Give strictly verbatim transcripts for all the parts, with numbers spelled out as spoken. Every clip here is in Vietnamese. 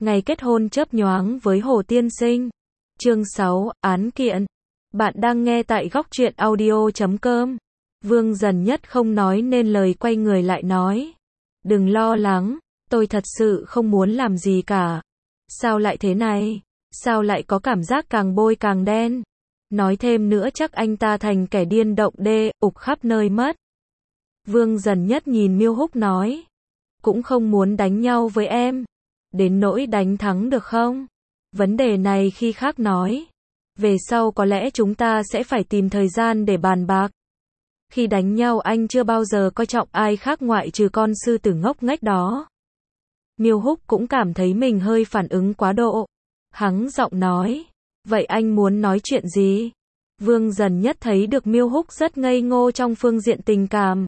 Ngày kết hôn chớp nhoáng với Hồ Tiên Sinh. Chương sáu, án kiện. Bạn đang nghe tại góc truyện audio chấm com. Vương Dần Nhất không nói nên lời, quay người lại nói. Đừng lo lắng, tôi thật sự không muốn làm gì cả. Sao lại thế này? Sao lại có cảm giác càng bôi càng đen? Nói thêm nữa chắc anh ta thành kẻ điên động đê, ục khắp nơi mất. Vương Dần Nhất nhìn Miêu Húc nói. Cũng không muốn đánh nhau với em. Đến nỗi đánh thắng được không? Vấn đề này khi khác nói. Về sau có lẽ chúng ta sẽ phải tìm thời gian để bàn bạc. Khi đánh nhau anh chưa bao giờ coi trọng ai khác ngoại trừ con sư tử ngốc nghếch đó. Miêu Húc cũng cảm thấy mình hơi phản ứng quá độ. Hắng giọng nói. Vậy anh muốn nói chuyện gì? Vương Dần Nhất thấy được Miêu Húc rất ngây ngô trong phương diện tình cảm.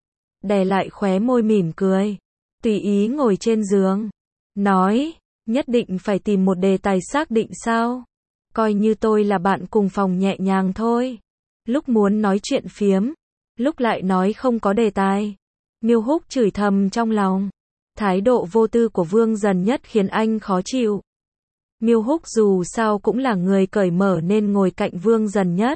Đè lại khóe môi mỉm cười. Tùy ý ngồi trên giường. Nói, nhất định phải tìm một đề tài xác định sao? Coi như tôi là bạn cùng phòng nhẹ nhàng thôi. Lúc muốn nói chuyện phiếm, lúc lại nói không có đề tài. Miêu Húc chửi thầm trong lòng. Thái độ vô tư của Vương Dần Nhất khiến anh khó chịu. Miêu Húc dù sao cũng là người cởi mở nên ngồi cạnh Vương Dần Nhất.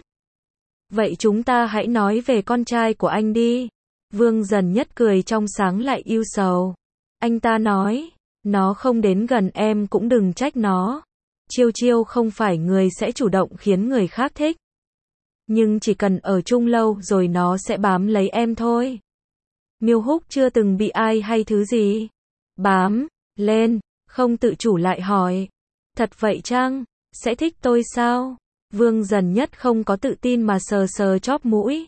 Vậy chúng ta hãy nói về con trai của anh đi. Vương Dần Nhất cười trong sáng lại ưu sầu. Anh ta nói. Nó không đến gần em cũng đừng trách nó. Chiêu Chiêu không phải người sẽ chủ động khiến người khác thích. Nhưng chỉ cần ở chung lâu rồi nó sẽ bám lấy em thôi. Miêu Húc chưa từng bị ai hay thứ gì bám lên, không tự chủ lại hỏi. Thật vậy chăng? Sẽ thích tôi sao? Vương Dần Nhất không có tự tin mà sờ sờ chóp mũi.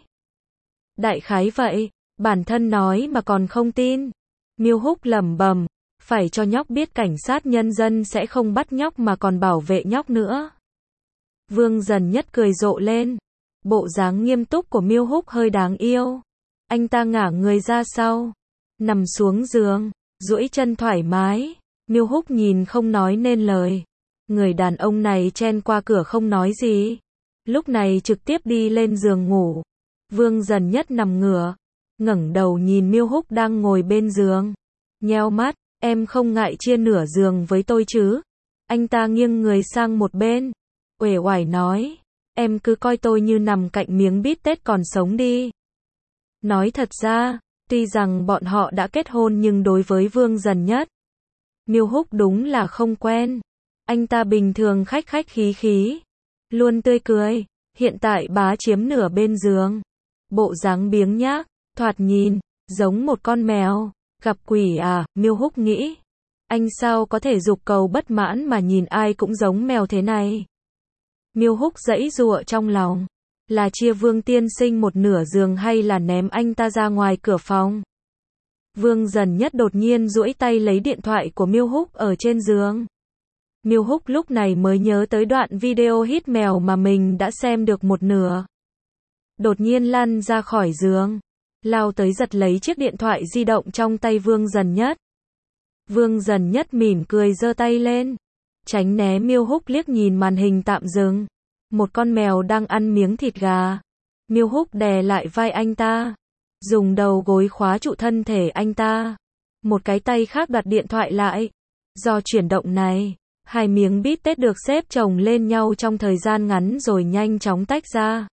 Đại khái vậy, bản thân nói mà còn không tin. Miêu Húc lẩm bẩm. Phải cho nhóc biết cảnh sát nhân dân sẽ không bắt nhóc mà còn bảo vệ nhóc nữa. Vương Dần Nhất cười rộ lên. Bộ dáng nghiêm túc của Miêu Húc hơi đáng yêu. Anh ta ngả người ra sau, nằm xuống giường, duỗi chân thoải mái. Miêu Húc nhìn không nói nên lời. Người đàn ông này chen qua cửa không nói gì. Lúc này trực tiếp đi lên giường ngủ. Vương Dần Nhất nằm ngửa, ngẩng đầu nhìn Miêu Húc đang ngồi bên giường. Nheo mắt. Em không ngại chia nửa giường với tôi chứ? Anh ta nghiêng người sang một bên, uể oải nói. Em cứ coi tôi như nằm cạnh miếng bít tết còn sống đi. Nói thật ra, tuy rằng bọn họ đã kết hôn nhưng đối với Vương Dần Nhất, Miêu Húc đúng là không quen. Anh ta bình thường khách khách khí khí, luôn tươi cười. Hiện tại bá chiếm nửa bên giường. Bộ dáng biếng nhác, thoạt nhìn giống một con mèo. Gặp quỷ à, Miêu Húc nghĩ. Anh sao có thể dục cầu bất mãn mà nhìn ai cũng giống mèo thế này. Miêu Húc giãy giụa trong lòng. Là chia Vương tiên sinh một nửa giường hay là ném anh ta ra ngoài cửa phòng? Vương Dần Nhất đột nhiên duỗi tay lấy điện thoại của Miêu Húc ở trên giường. Miêu Húc lúc này mới nhớ tới đoạn video hít mèo mà mình đã xem được một nửa. Đột nhiên lăn ra khỏi giường. Lao tới giật lấy chiếc điện thoại di động trong tay Vương Dần Nhất. Vương Dần Nhất mỉm cười giơ tay lên. Tránh né Miêu Húc liếc nhìn màn hình tạm dừng. Một con mèo đang ăn miếng thịt gà. Miêu Húc đè lại vai anh ta. Dùng đầu gối khóa trụ thân thể anh ta. Một cái tay khác đặt điện thoại lại. Do chuyển động này, hai miếng bít tết được xếp chồng lên nhau trong thời gian ngắn rồi nhanh chóng tách ra.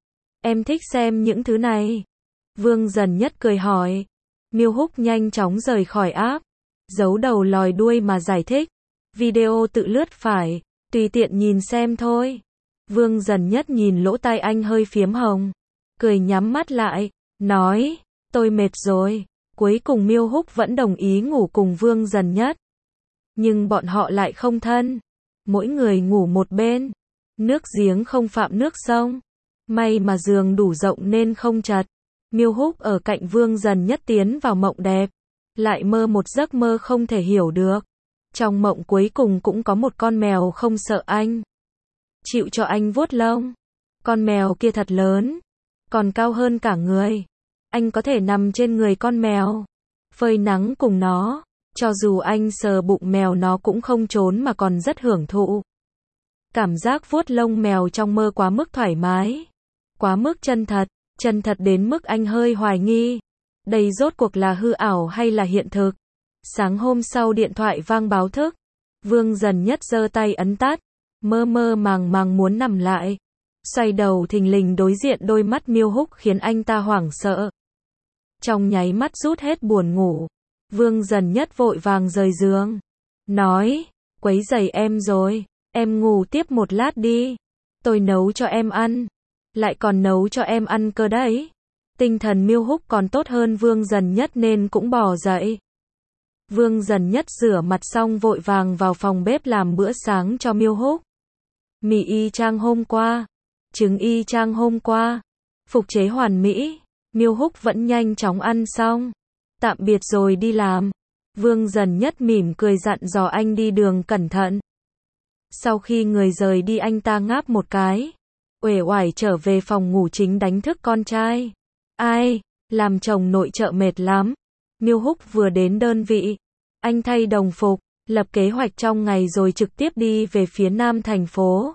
Em thích xem những thứ này. Vương Dần Nhất cười hỏi. Miêu Húc nhanh chóng rời khỏi app. Giấu đầu lòi đuôi mà giải thích. Video tự lướt phải. Tùy tiện nhìn xem thôi. Vương Dần Nhất nhìn lỗ tai anh hơi phiếm hồng. Cười nhắm mắt lại. Nói. Tôi mệt rồi. Cuối cùng Miêu Húc vẫn đồng ý ngủ cùng Vương Dần Nhất. Nhưng bọn họ lại không thân. Mỗi người ngủ một bên. Nước giếng không phạm nước sông. May mà giường đủ rộng nên không chật. Miêu Húc ở cạnh Vương Dần Nhất tiến vào mộng đẹp. Lại mơ một giấc mơ không thể hiểu được. Trong mộng cuối cùng cũng có một con mèo không sợ anh. Chịu cho anh vuốt lông. Con mèo kia thật lớn. Còn cao hơn cả người. Anh có thể nằm trên người con mèo. Phơi nắng cùng nó. Cho dù anh sờ bụng mèo nó cũng không trốn mà còn rất hưởng thụ. Cảm giác vuốt lông mèo trong mơ quá mức thoải mái. Quá mức chân thật. Chân thật đến mức anh hơi hoài nghi. Đây rốt cuộc là hư ảo hay là hiện thực? Sáng hôm sau điện thoại vang báo thức. Vương Dần Nhất giơ tay ấn tắt, mơ mơ màng màng muốn nằm lại. Xoay đầu thình lình đối diện đôi mắt Miêu Húc khiến anh ta hoảng sợ. Trong nháy mắt rút hết buồn ngủ. Vương Dần Nhất vội vàng rời giường. Nói, quấy rầy em rồi, em ngủ tiếp một lát đi. Tôi nấu cho em ăn. Lại còn nấu cho em ăn cơ đấy. Tinh thần Miêu Húc còn tốt hơn Vương Dần Nhất nên cũng bò dậy. Vương Dần Nhất rửa mặt xong vội vàng vào phòng bếp làm bữa sáng cho Miêu Húc. Mì y chang hôm qua, trứng y chang hôm qua, phục chế hoàn mỹ. Miêu Húc vẫn nhanh chóng ăn xong. Tạm biệt rồi đi làm. Vương Dần Nhất mỉm cười dặn dò anh đi đường cẩn thận. Sau khi người rời đi anh ta ngáp một cái, uể oải trở về phòng ngủ chính đánh thức con trai. Ai, làm chồng nội trợ mệt lắm. Miêu Húc vừa đến đơn vị, anh thay đồng phục, lập kế hoạch trong ngày rồi trực tiếp đi về phía nam thành phố.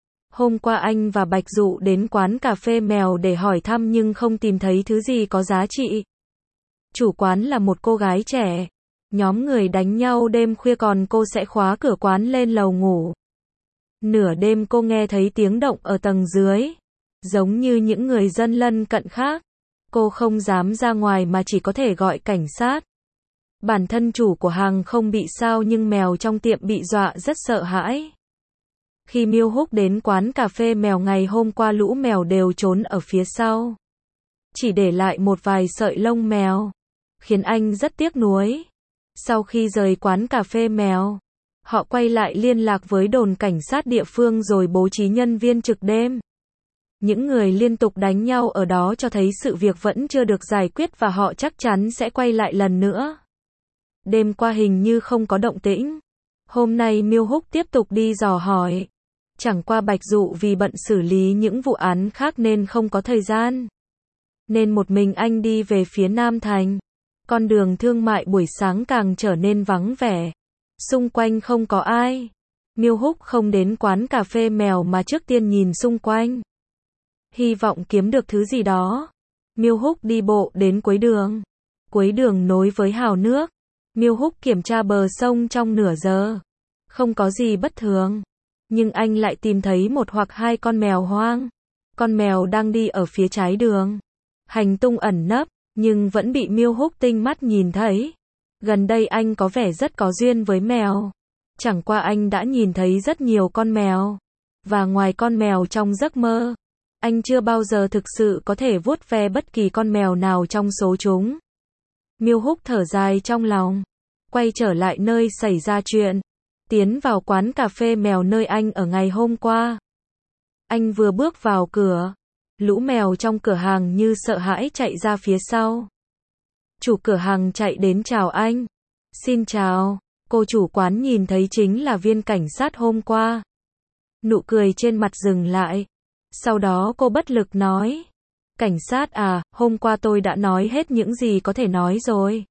Hôm qua anh và Bạch Dụ đến quán cà phê mèo để hỏi thăm nhưng không tìm thấy thứ gì có giá trị. Chủ quán là một cô gái trẻ. Nhóm người đánh nhau đêm khuya còn cô sẽ khóa cửa quán lên lầu ngủ. Nửa đêm cô nghe thấy tiếng động ở tầng dưới. Giống như những người dân lân cận khác. Cô không dám ra ngoài mà chỉ có thể gọi cảnh sát. Bản thân chủ của hàng không bị sao nhưng mèo trong tiệm bị dọa rất sợ hãi. Khi Miêu Húc đến quán cà phê mèo ngày hôm qua lũ mèo đều trốn ở phía sau. Chỉ để lại một vài sợi lông mèo. Khiến anh rất tiếc nuối. Sau khi rời quán cà phê mèo, họ quay lại liên lạc với đồn cảnh sát địa phương rồi bố trí nhân viên trực đêm. Những người liên tục đánh nhau ở đó cho thấy sự việc vẫn chưa được giải quyết và họ chắc chắn sẽ quay lại lần nữa. Đêm qua hình như không có động tĩnh. Hôm nay Miêu Húc tiếp tục đi dò hỏi. Chẳng qua Bạch Dụ vì bận xử lý những vụ án khác nên không có thời gian. Nên một mình anh đi về phía Nam Thành. Con đường thương mại buổi sáng càng trở nên vắng vẻ. Xung quanh không có ai. Miêu Húc không đến quán cà phê mèo mà trước tiên nhìn xung quanh. Hy vọng kiếm được thứ gì đó. Miêu Húc đi bộ đến cuối đường. Cuối đường nối với hào nước. Miêu Húc kiểm tra bờ sông trong nửa giờ. Không có gì bất thường. Nhưng anh lại tìm thấy một hoặc hai con mèo hoang. Con mèo đang đi ở phía trái đường. Hành tung ẩn nấp, nhưng vẫn bị Miêu Húc tinh mắt nhìn thấy. Gần đây anh có vẻ rất có duyên với mèo. Chẳng qua anh đã nhìn thấy rất nhiều con mèo. Và ngoài con mèo trong giấc mơ, anh chưa bao giờ thực sự có thể vuốt ve bất kỳ con mèo nào trong số chúng. Miêu Húc thở dài trong lòng. Quay trở lại nơi xảy ra chuyện. Tiến vào quán cà phê mèo nơi anh ở ngày hôm qua. Anh vừa bước vào cửa. Lũ mèo trong cửa hàng như sợ hãi chạy ra phía sau. Chủ cửa hàng chạy đến chào anh. Xin chào. Cô chủ quán nhìn thấy chính là viên cảnh sát hôm qua. Nụ cười trên mặt dừng lại. Sau đó cô bất lực nói. Cảnh sát à, hôm qua tôi đã nói hết những gì có thể nói rồi.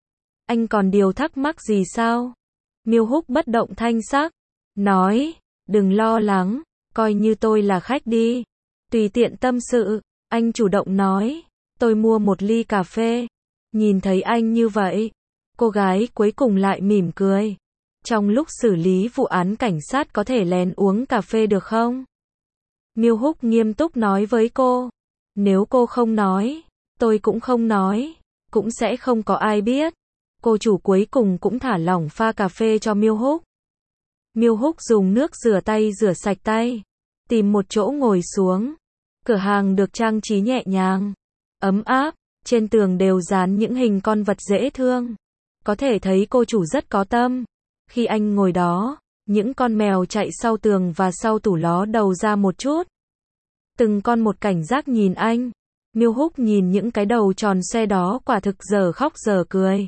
Anh còn điều thắc mắc gì sao? Miêu Húc bất động thanh sắc. Nói, đừng lo lắng, coi như tôi là khách đi. Tùy tiện tâm sự, anh chủ động nói. Tôi mua một ly cà phê. Nhìn thấy anh như vậy, cô gái cuối cùng lại mỉm cười. Trong lúc xử lý vụ án cảnh sát có thể lén uống cà phê được không? Miêu Húc nghiêm túc nói với cô. Nếu cô không nói, tôi cũng không nói, cũng sẽ không có ai biết. Cô chủ cuối cùng cũng thả lỏng pha cà phê cho Miêu Húc. Miêu Húc dùng nước rửa tay rửa sạch tay, tìm một chỗ ngồi xuống. Cửa hàng được trang trí nhẹ nhàng, ấm áp, trên tường đều dán những hình con vật dễ thương. Có thể thấy cô chủ rất có tâm. Khi anh ngồi đó, những con mèo chạy sau tường và sau tủ ló đầu ra một chút. Từng con một cảnh giác nhìn anh. Miêu Húc nhìn những cái đầu tròn xoe đó quả thực giờ khóc giờ cười.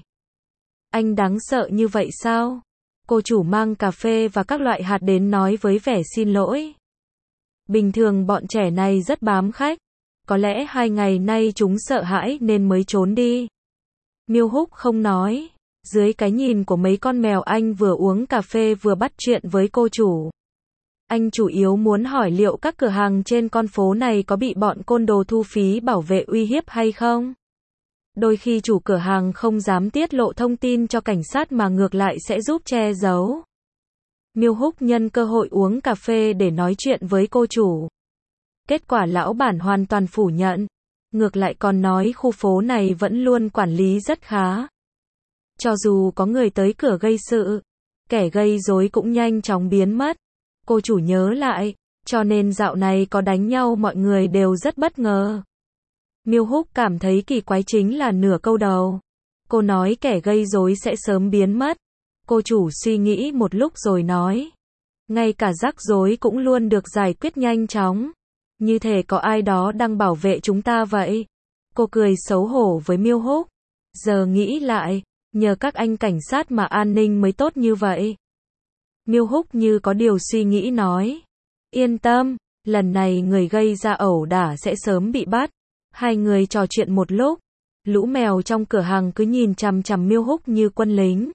Anh đáng sợ như vậy sao? Cô chủ mang cà phê và các loại hạt đến nói với vẻ xin lỗi. Bình thường bọn trẻ này rất bám khách. Có lẽ hai ngày nay chúng sợ hãi nên mới trốn đi. Miêu Húc không nói. Dưới cái nhìn của mấy con mèo anh vừa uống cà phê vừa bắt chuyện với cô chủ. Anh chủ yếu muốn hỏi liệu các cửa hàng trên con phố này có bị bọn côn đồ thu phí bảo vệ uy hiếp hay không? Đôi khi chủ cửa hàng không dám tiết lộ thông tin cho cảnh sát mà ngược lại sẽ giúp che giấu. Miêu Húc nhân cơ hội uống cà phê để nói chuyện với cô chủ. Kết quả lão bản hoàn toàn phủ nhận. Ngược lại còn nói khu phố này vẫn luôn quản lý rất khá. Cho dù có người tới cửa gây sự, kẻ gây rối cũng nhanh chóng biến mất. Cô chủ nhớ lại, cho nên dạo này có đánh nhau mọi người đều rất bất ngờ. Miêu Húc cảm thấy kỳ quái chính là nửa câu đầu. Cô nói kẻ gây rối sẽ sớm biến mất. Cô chủ suy nghĩ một lúc rồi nói. Ngay cả rắc rối cũng luôn được giải quyết nhanh chóng. Như thể có ai đó đang bảo vệ chúng ta vậy. Cô cười xấu hổ với Miêu Húc. Giờ nghĩ lại, nhờ các anh cảnh sát mà an ninh mới tốt như vậy. Miêu Húc như có điều suy nghĩ nói. Yên tâm, lần này người gây ra ẩu đả sẽ sớm bị bắt. Hai người trò chuyện một lúc. Lũ mèo trong cửa hàng cứ nhìn chằm chằm Miêu Húc như quân lính.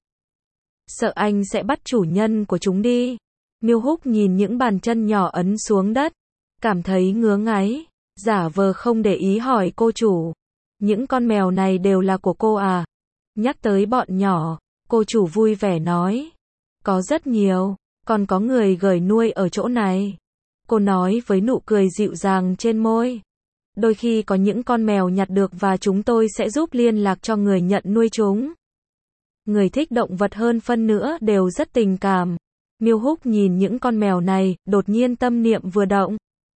Sợ anh sẽ bắt chủ nhân của chúng đi. Miêu Húc nhìn những bàn chân nhỏ ấn xuống đất. Cảm thấy ngứa ngáy. Giả vờ không để ý hỏi cô chủ. Những con mèo này đều là của cô à? Nhắc tới bọn nhỏ, cô chủ vui vẻ nói. Có rất nhiều, còn có người gửi nuôi ở chỗ này. Cô nói với nụ cười dịu dàng trên môi. Đôi khi có những con mèo nhặt được và chúng tôi sẽ giúp liên lạc cho người nhận nuôi chúng. Người thích động vật hơn phân nữa đều rất tình cảm. Miêu Húc nhìn những con mèo này, đột nhiên tâm niệm vừa động.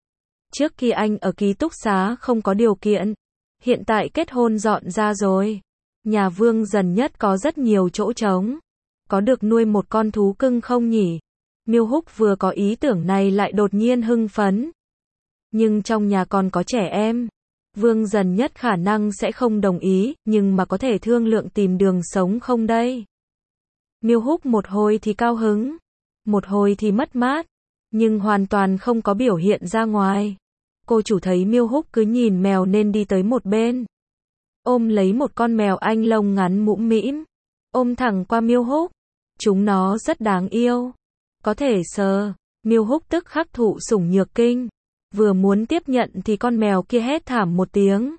Trước khi anh ở ký túc xá không có điều kiện, hiện tại kết hôn dọn ra rồi. Nhà Vương Dần Nhất có rất nhiều chỗ trống. Có được nuôi một con thú cưng không nhỉ? Miêu Húc vừa có ý tưởng này lại đột nhiên hưng phấn. Nhưng trong nhà còn có trẻ em. Vương Dần Nhất khả năng sẽ không đồng ý, nhưng mà có thể thương lượng tìm đường sống không đây? Miêu Húc một hồi thì cao hứng, một hồi thì mất mát, nhưng hoàn toàn không có biểu hiện ra ngoài. Cô chủ thấy Miêu Húc cứ nhìn mèo nên đi tới một bên. Ôm lấy một con mèo Anh lông ngắn mũm mĩm. Ôm thẳng qua Miêu Húc. Chúng nó rất đáng yêu. Có thể sờ. Miêu Húc tức khắc thụ sủng nhược kinh. Vừa muốn tiếp nhận thì con mèo kia hét thảm một tiếng.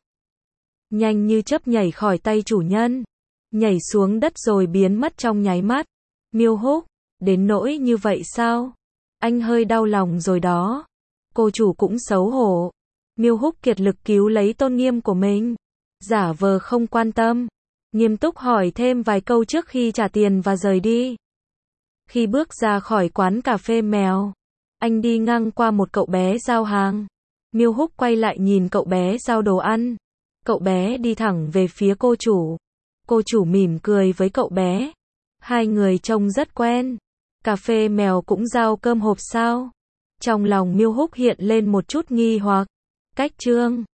Nhanh như chớp nhảy khỏi tay chủ nhân. Nhảy xuống đất rồi biến mất trong nháy mắt. Miêu Húc, đến nỗi như vậy sao? Anh hơi đau lòng rồi đó. Cô chủ cũng xấu hổ. Miêu Húc kiệt lực cứu lấy tôn nghiêm của mình. Giả vờ không quan tâm. Nghiêm túc hỏi thêm vài câu trước khi trả tiền và rời đi. Khi bước ra khỏi quán cà phê mèo, anh đi ngang qua một cậu bé giao hàng. Miêu Húc quay lại nhìn cậu bé giao đồ ăn. Cậu bé đi thẳng về phía cô chủ. Cô chủ mỉm cười với cậu bé. Hai người trông rất quen. Cà phê mèo cũng giao cơm hộp sao? Trong lòng Miêu Húc hiện lên một chút nghi hoặc. Cách trương.